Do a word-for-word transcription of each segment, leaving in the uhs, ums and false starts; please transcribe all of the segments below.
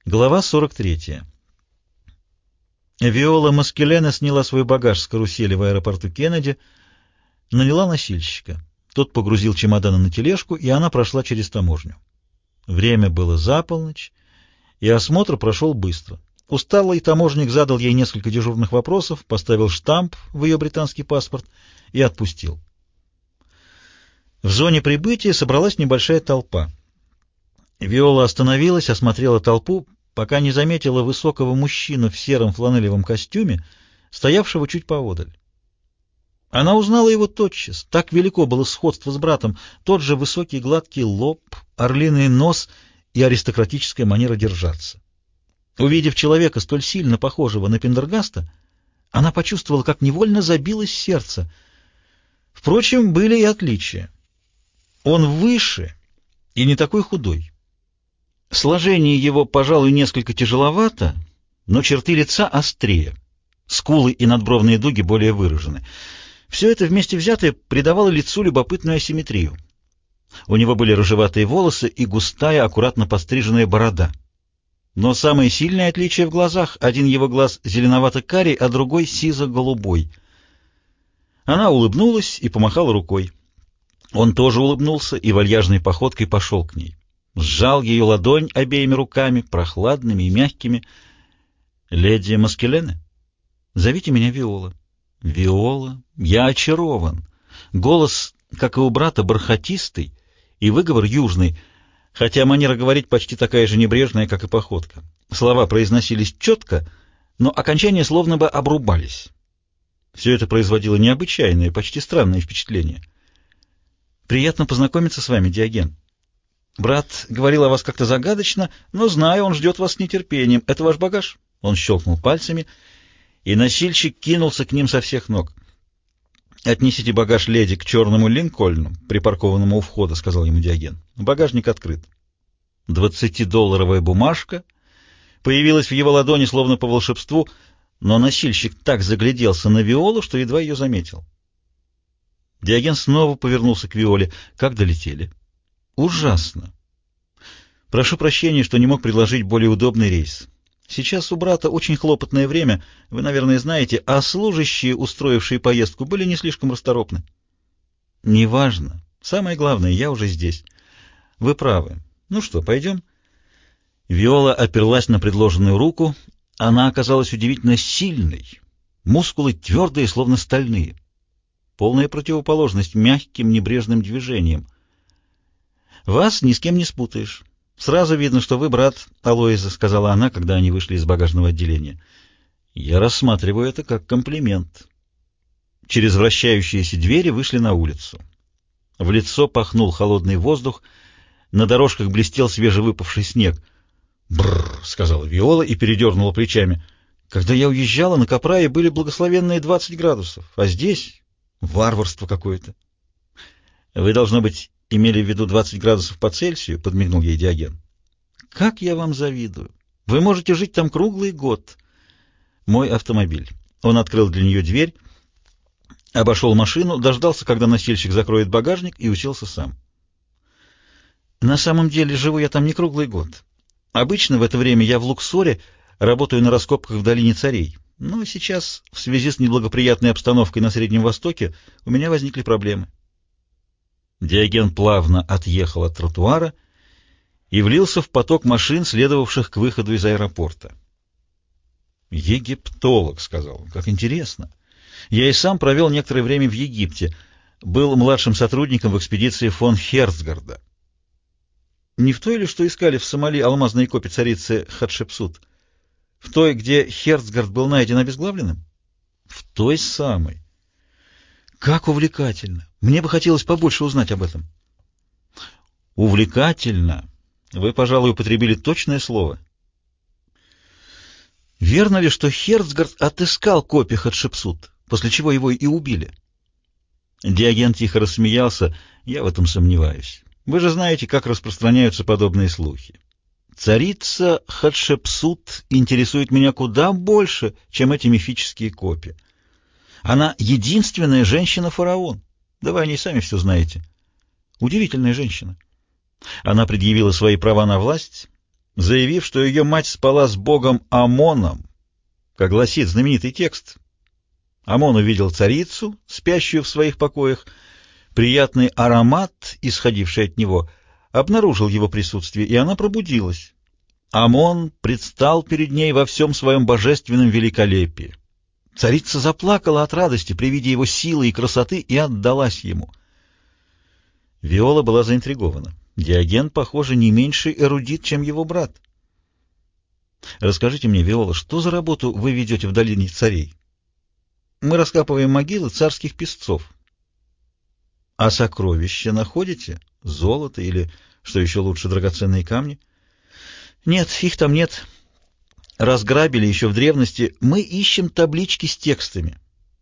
Глава сорок третья. Виола Маскелена сняла свой багаж с карусели в аэропорту Кеннеди, наняла носильщика. Тот погрузил чемоданы на тележку, и она прошла через таможню. Время было за полночь, и осмотр прошел быстро. Усталый таможенник задал ей несколько дежурных вопросов, поставил штамп в ее британский паспорт и отпустил. В зоне прибытия собралась небольшая толпа. Виола остановилась, осмотрела толпу, пока не заметила высокого мужчину в сером фланелевом костюме, стоявшего чуть поодаль. Она узнала его тотчас, так велико было сходство с братом, тот же высокий гладкий лоб, орлиный нос и аристократическая манера держаться. Увидев человека, столь сильно похожего на Пендергаста, она почувствовала, как невольно забилось сердце. Впрочем, были и отличия. Он выше и не такой худой. Сложение его, пожалуй, несколько тяжеловато, но черты лица острее, скулы и надбровные дуги более выражены. Все это вместе взятое придавало лицу любопытную асимметрию. У него были рыжеватые волосы и густая, аккуратно постриженная борода. Но самое сильное отличие в глазах — один его глаз зеленовато-карий, а другой сизо-голубой. Она улыбнулась и помахала рукой. Он тоже улыбнулся и вальяжной походкой пошел к ней. Сжал ее ладонь обеими руками, прохладными и мягкими. «Леди Маскелене, зовите меня Виола». «Виола, я очарован». Голос, как и у брата, бархатистый и выговор южный, хотя манера говорить почти такая же небрежная, как и походка. Слова произносились четко, но окончания словно бы обрубались. Все это производило необычайное, почти странное впечатление. «Приятно познакомиться с вами, Диоген. Брат говорил о вас как-то загадочно, но знаю, он ждет вас с нетерпением. Это ваш багаж?» Он щелкнул пальцами, и носильщик кинулся к ним со всех ног. «Отнесите багаж леди к черному Линкольну, припаркованному у входа», — сказал ему Диоген. «Багажник открыт». Двадцатидолларовая бумажка появилась в его ладони словно по волшебству, но носильщик так загляделся на Виолу, что едва ее заметил. Диоген снова повернулся к Виоле. «Как долетели?» «Ужасно. Прошу прощения, что не мог предложить более удобный рейс. Сейчас у брата очень хлопотное время, вы, наверное, знаете, а служащие, устроившие поездку, были не слишком расторопны». «Неважно. Самое главное, я уже здесь. Вы правы. Ну что, пойдем?» Виола оперлась на предложенную руку. Она оказалась удивительно сильной. Мускулы твердые, словно стальные. Полная противоположность мягким, небрежным движениям. «Вас ни с кем не спутаешь. Сразу видно, что вы брат Алоиза», — сказала она, когда они вышли из багажного отделения. «Я рассматриваю это как комплимент». Через вращающиеся двери вышли на улицу. В лицо пахнул холодный воздух, на дорожках блестел свежевыпавший снег. «Бррр», — сказала Виола и передернула плечами. «Когда я уезжала, на Капрае были благословенные двадцать градусов, а здесь варварство какое-то». «Вы, должно быть, имели в виду двадцать градусов по Цельсию», — подмигнул ей Диоген. «Как я вам завидую! Вы можете жить там круглый год». «Мой автомобиль». Он открыл для нее дверь, обошел машину, дождался, когда носильщик закроет багажник, и уселся сам. «На самом деле живу я там не круглый год. Обычно в это время я в Луксоре, работаю на раскопках в долине Царей. Но сейчас, в связи с неблагоприятной обстановкой на Среднем Востоке, у меня возникли проблемы». Диоген плавно отъехал от тротуара и влился в поток машин, следовавших к выходу из аэропорта. «Египтолог», — сказал он, — «как интересно. Я и сам провел некоторое время в Египте, был младшим сотрудником в экспедиции фон Херцгарда. Не в той ли, что искали в Сомали алмазные копии царицы Хатшепсут? В той, где Херцгард был найден обезглавленным?» «В той самой». «Как увлекательно! Мне бы хотелось побольше узнать об этом». «Увлекательно? Вы, пожалуй, употребили точное слово». «Верно ли, что Херцгард отыскал копии Хатшепсут, после чего его и убили?» Диоген тихо рассмеялся. «Я в этом сомневаюсь. Вы же знаете, как распространяются подобные слухи. Царица Хатшепсут интересует меня куда больше, чем эти мифические копии. Она единственная женщина-фараон. Да вы о ней сами все знаете. Удивительная женщина. Она предъявила свои права на власть, заявив, что ее мать спала с богом Амоном, как гласит знаменитый текст. Амон увидел царицу, спящую в своих покоях. Приятный аромат, исходивший от него, обнаружил его присутствие, и она пробудилась. Амон предстал перед ней во всем своем божественном великолепии. Царица заплакала от радости при виде его силы и красоты и отдалась ему. Виола была заинтригована. Диоген, похоже, не меньший эрудит, чем его брат. «Расскажите мне, Виола, что за работу вы ведете в долине царей?» «Мы раскапываем могилы царских песцов». «А сокровища находите? Золото или, что еще лучше, драгоценные камни?» «Нет, их там нет. Разграбили еще в древности. Мы ищем таблички с текстами».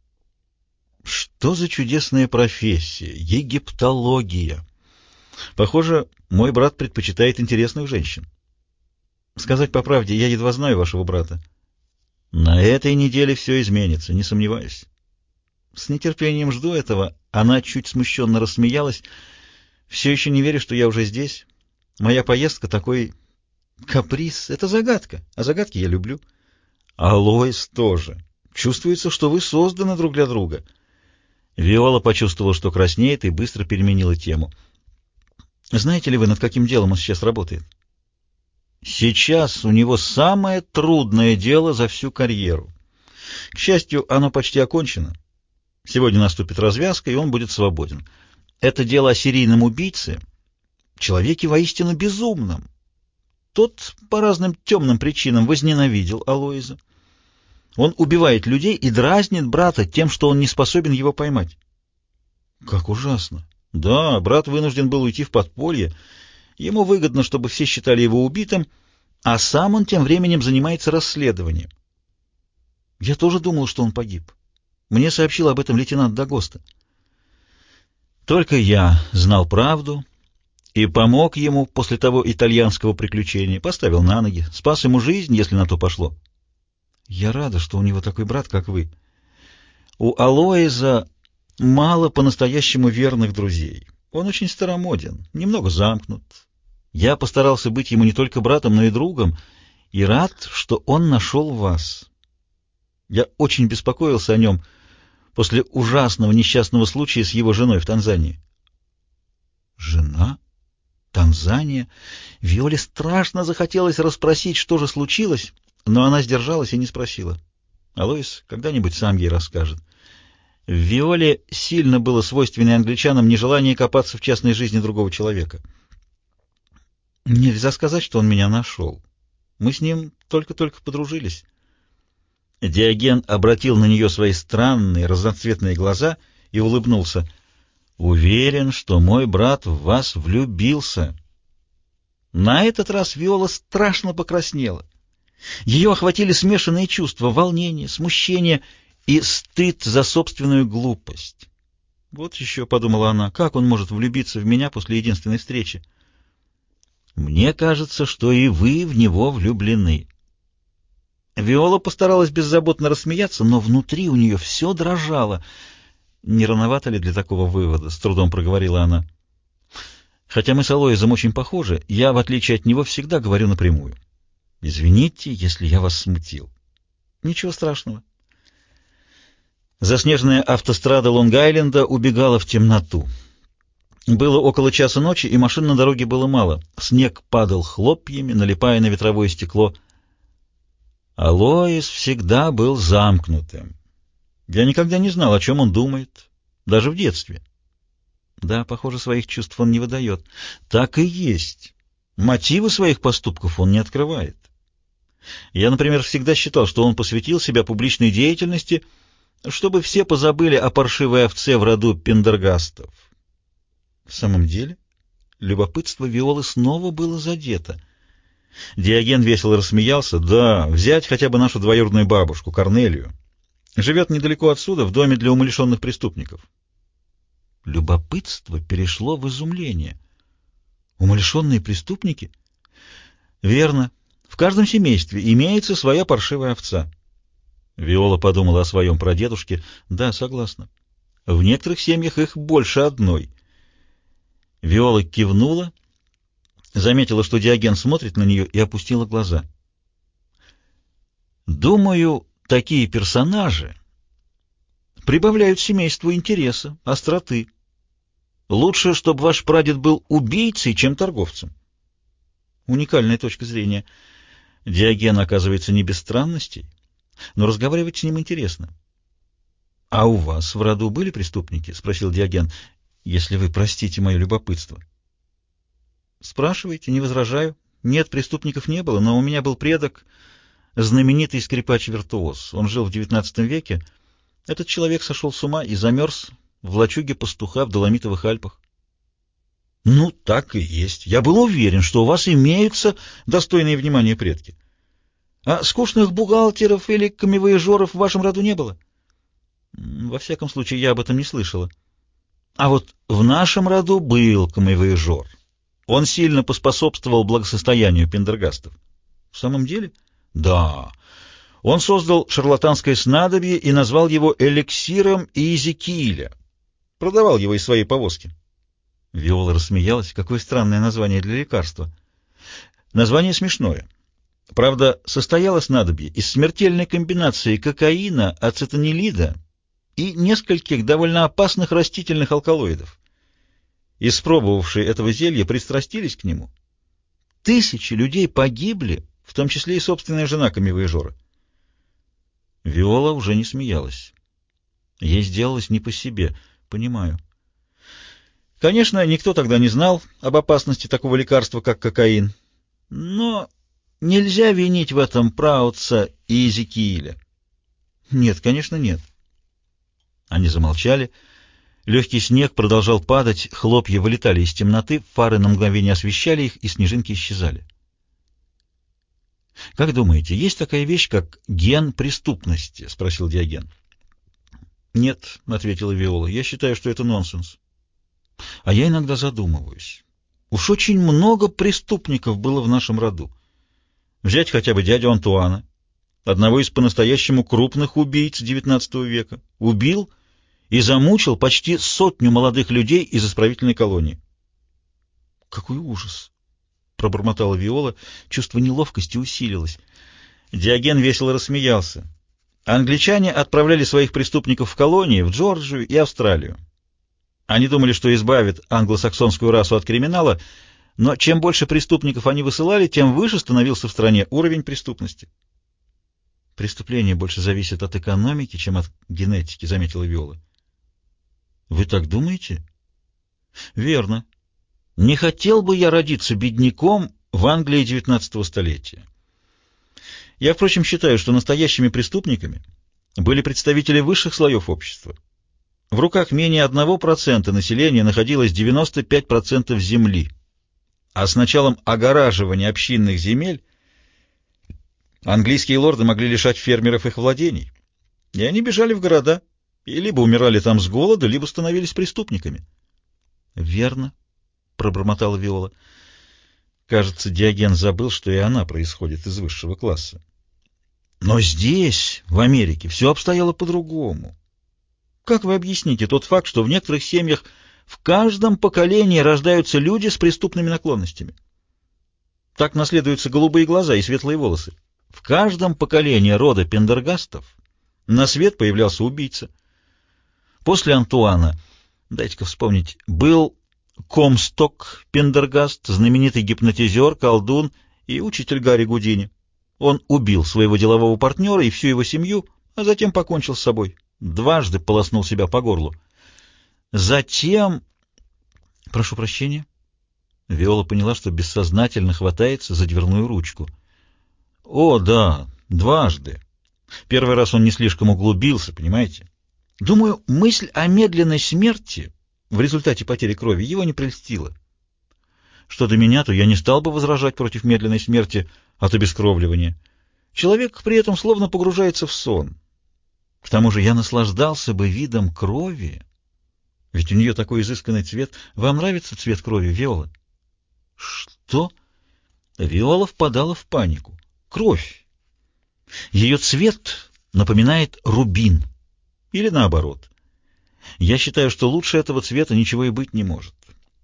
«Что за чудесная профессия? Египтология. Похоже, мой брат предпочитает интересных женщин». «Сказать по правде, я едва знаю вашего брата». «На этой неделе все изменится, не сомневаюсь». «С нетерпением жду этого». Она чуть смущенно рассмеялась. «Все еще не верю, что я уже здесь. Моя поездка такой каприз. Это загадка, а загадки я люблю». «Алоис тоже. Чувствуется, что вы созданы друг для друга». Виола почувствовала, что краснеет, и быстро переменила тему. «Знаете ли вы, над каким делом он сейчас работает?» «Сейчас у него самое трудное дело за всю карьеру. К счастью, оно почти окончено. Сегодня наступит развязка, и он будет свободен. Это дело о серийном убийце, человеке воистину безумном. Тот по разным темным причинам возненавидел Алоиза. Он убивает людей и дразнит брата тем, что он не способен его поймать». «Как ужасно!» «Да, брат вынужден был уйти в подполье. Ему выгодно, чтобы все считали его убитым, а сам он тем временем занимается расследованием. Я тоже думал, что он погиб. Мне сообщил об этом лейтенант Дагоста. Только я знал правду и помог ему после того итальянского приключения, поставил на ноги, спас ему жизнь, если на то пошло. Я рада, что у него такой брат, как вы. У Алоиза мало по-настоящему верных друзей. Он очень старомоден, немного замкнут. Я постарался быть ему не только братом, но и другом, и рад, что он нашел вас. Я очень беспокоился о нем после ужасного несчастного случая с его женой в Танзании». «Жена? Танзания?» Виоле страшно захотелось расспросить, что же случилось, но она сдержалась и не спросила. Алоис когда-нибудь сам ей расскажет. В Виоле сильно было свойственно англичанам нежелание копаться в частной жизни другого человека. Нельзя сказать, что он меня нашел. Мы с ним только-только подружились. Диоген обратил на нее свои странные разноцветные глаза и улыбнулся. «Уверен, что мой брат в вас влюбился». На этот раз Виола страшно покраснела. Ее охватили смешанные чувства: волнение, смущение и стыд за собственную глупость. «Вот еще», — подумала она, — «как он может влюбиться в меня после единственной встречи?» «Мне кажется, что и вы в него влюблены». Виола постаралась беззаботно рассмеяться, но внутри у нее все дрожало. «Не рановато ли для такого вывода?» — с трудом проговорила она. «Хотя мы с Алоизом очень похожи, я, в отличие от него, всегда говорю напрямую. Извините, если я вас смутил». «Ничего страшного». Заснеженная автострада Лонг-Айленда убегала в темноту. Было около часа ночи, и машин на дороге было мало. Снег падал хлопьями, налипая на ветровое стекло. Алоис всегда был замкнутым. Я никогда не знал, о чем он думает, даже в детстве. Да, похоже, своих чувств он не выдает. Так и есть. Мотивы своих поступков он не открывает. Я, например, всегда считал, что он посвятил себя публичной деятельности, чтобы все позабыли о паршивой овце в роду Пендергастов. В самом деле, любопытство Виолы снова было задето. Диоген весело рассмеялся. «Да, взять хотя бы нашу двоюродную бабушку, Корнелию. Живет недалеко отсюда, в доме для умалишенных преступников». Любопытство перешло в изумление. «Умалишенные преступники?» «Верно. В каждом семействе имеется своя паршивая овца». Виола подумала о своем прадедушке. «Да, согласна. В некоторых семьях их больше одной». Виола кивнула. заметила, что Диоген смотрит на нее, и опустила глаза. «Думаю, такие персонажи прибавляют семейству интереса, остроты. Лучше, чтобы ваш прадед был убийцей, чем торговцем». Уникальная точка зрения. Диоген, оказывается, не без странностей, но разговаривать с ним интересно. — А у вас в роду были преступники? — спросил Диоген, — если вы простите мое любопытство. — Спрашивайте, не возражаю. Нет, преступников не было, но у меня был предок, знаменитый скрипач-виртуоз. Он жил в девятнадцатом веке. Этот человек сошел с ума и замерз в лачуге пастуха в Доломитовых Альпах. — Ну, так и есть. Я был уверен, что у вас имеются достойные внимания предки. А скучных бухгалтеров или камевояжеров в вашем роду не было? — Во всяком случае, я об этом не слышала. А вот в нашем роду был камевояжер. Он сильно поспособствовал благосостоянию пендергастов. — В самом деле? — Да. Он создал шарлатанское снадобье и назвал его эликсиром Иезекииля. Продавал его из своей повозки. Виола рассмеялась. Какое странное название для лекарства. Название смешное. Правда, состояло снадобье из смертельной комбинации кокаина, ацетонилида и нескольких довольно опасных растительных алкалоидов. Испробовавшие этого зелья пристрастились к нему. Тысячи людей погибли, в том числе и собственная жена камевояжера. Виола уже не смеялась. Ей сделалось не по себе. Понимаю. Конечно, никто тогда не знал об опасности такого лекарства, как кокаин. Но нельзя винить в этом праотца и Иезекииля. Нет, конечно, нет. Они замолчали. Легкий снег продолжал падать, хлопья вылетали из темноты, фары на мгновение освещали их, и снежинки исчезали. — Как думаете, есть такая вещь, как ген преступности? — спросил Диоген. — Нет, — ответила Виола, — я считаю, что это нонсенс. А я иногда задумываюсь. Уж очень много преступников было в нашем роду. Взять хотя бы дядю Антуана, одного из по-настоящему крупных убийц девятнадцатого века. Убил и замучил почти сотню молодых людей из исправительной колонии. — Какой ужас! — пробормотала Виола. Чувство неловкости усилилось. Диоген весело рассмеялся. Англичане отправляли своих преступников в колонии, в Джорджию и Австралию. Они думали, что избавят англосаксонскую расу от криминала, но чем больше преступников они высылали, тем выше становился в стране уровень преступности. Преступление больше зависит от экономики, чем от генетики, заметила Виола. Вы так думаете? Верно. Не хотел бы я родиться бедняком в Англии девятнадцатого столетия. Я, впрочем, считаю, что настоящими преступниками были представители высших слоев общества. В руках менее одного процента населения находилось девяносто пять процентов земли, а с началом огораживания общинных земель английские лорды могли лишать фермеров их владений, и они бежали в города, и либо умирали там с голода, либо становились преступниками. — Верно, — пробормотала Виола. Кажется, Диоген забыл, что и она происходит из высшего класса. Но здесь, в Америке, все обстояло по-другому. Как вы объясните тот факт, что в некоторых семьях в каждом поколении рождаются люди с преступными наклонностями? Так наследуются голубые глаза и светлые волосы. В каждом поколении рода Пендергастов на свет появлялся убийца. После Антуана, дайте-ка вспомнить, был Комсток Пендергаст, знаменитый гипнотизер, колдун и учитель Гарри Гудини. Он убил своего делового партнера и всю его семью, а затем покончил с собой. Дважды полоснул себя по горлу. Затем... Прошу прощения. Виола поняла, что бессознательно хватается за дверную ручку. О, да, дважды. Первый раз он не слишком углубился, понимаете? Думаю, мысль о медленной смерти в результате потери крови его не прельстила. Что до меня, то я не стал бы возражать против медленной смерти от обескровливания. Человек при этом словно погружается в сон. К тому же я наслаждался бы видом крови. Ведь у нее такой изысканный цвет. Вам нравится цвет крови, Виола? Что? Виола впадала в панику. Кровь. Ее цвет напоминает рубин. Или наоборот. Я считаю, что лучше этого цвета ничего и быть не может.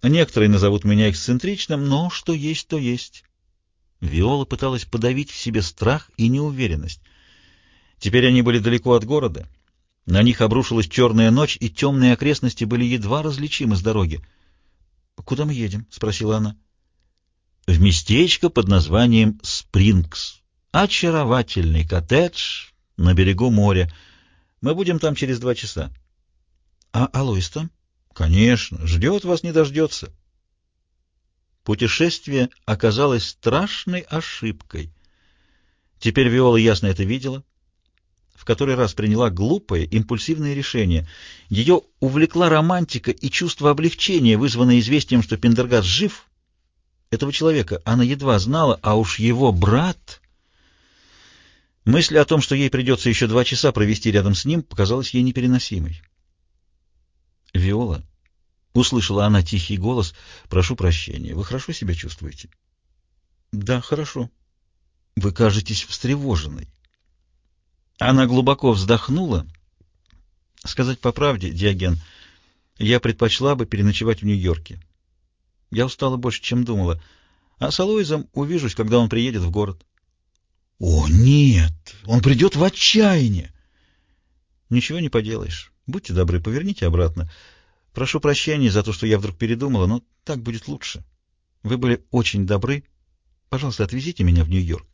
Некоторые назовут меня эксцентричным, но что есть, то есть. Виола пыталась подавить в себе страх и неуверенность. Теперь они были далеко от города. На них обрушилась черная ночь, и темные окрестности были едва различимы с дороги. «Куда мы едем?» — спросила она. «В местечко под названием Спрингс. Очаровательный коттедж на берегу моря. Мы будем там через два часа». «А Алоис там?» «Конечно. Ждет вас, не дождется». Путешествие оказалось страшной ошибкой. Теперь Виола ясно это видела. В который раз приняла глупое, импульсивное решение. Ее увлекла романтика и чувство облегчения, вызванное известием, что Пендергаст жив. Этого человека она едва знала, а уж его брат... Мысль о том, что ей придется еще два часа провести рядом с ним, показалась ей непереносимой. «Виола», — услышала она тихий голос, — «прошу прощения, вы хорошо себя чувствуете?» «Да, хорошо». «Вы кажетесь встревоженной». Она глубоко вздохнула. «Сказать по правде, Диоген, я предпочла бы переночевать в Нью-Йорке. Я устала больше, чем думала. А с Алоизом увижусь, когда он приедет в город». «О, нет! Он придет в отчаяние!» «Ничего не поделаешь. Будьте добры, поверните обратно. Прошу прощения за то, что я вдруг передумала, но так будет лучше. Вы были очень добры. Пожалуйста, отвезите меня в Нью-Йорк».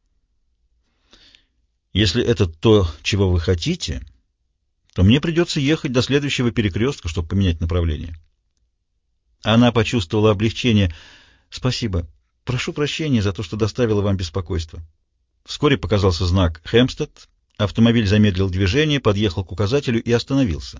«Если это то, чего вы хотите, то мне придется ехать до следующего перекрестка, чтобы поменять направление». Она почувствовала облегчение. «Спасибо. Прошу прощения за то, что доставила вам беспокойство». Вскоре показался знак «Хэмпстед». Автомобиль замедлил движение, подъехал к указателю и остановился.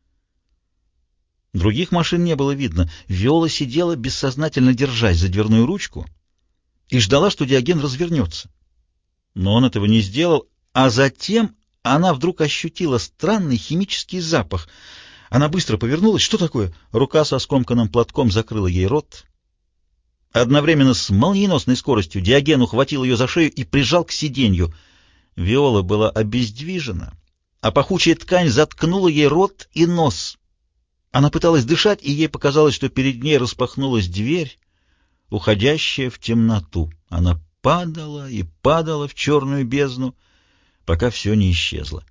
Других машин не было видно. Виола сидела, бессознательно держась за дверную ручку, и ждала, что Диоген развернется. Но он этого не сделал, а затем она вдруг ощутила странный химический запах. Она быстро повернулась. Что такое? Рука со скомканным платком закрыла ей рот. Одновременно с молниеносной скоростью Диоген ухватил ее за шею и прижал к сиденью. Виола была обездвижена, а пахучая ткань заткнула ей рот и нос. Она пыталась дышать, и ей показалось, что перед ней распахнулась дверь, уходящая в темноту. Она падала и падала в черную бездну, пока все не исчезло.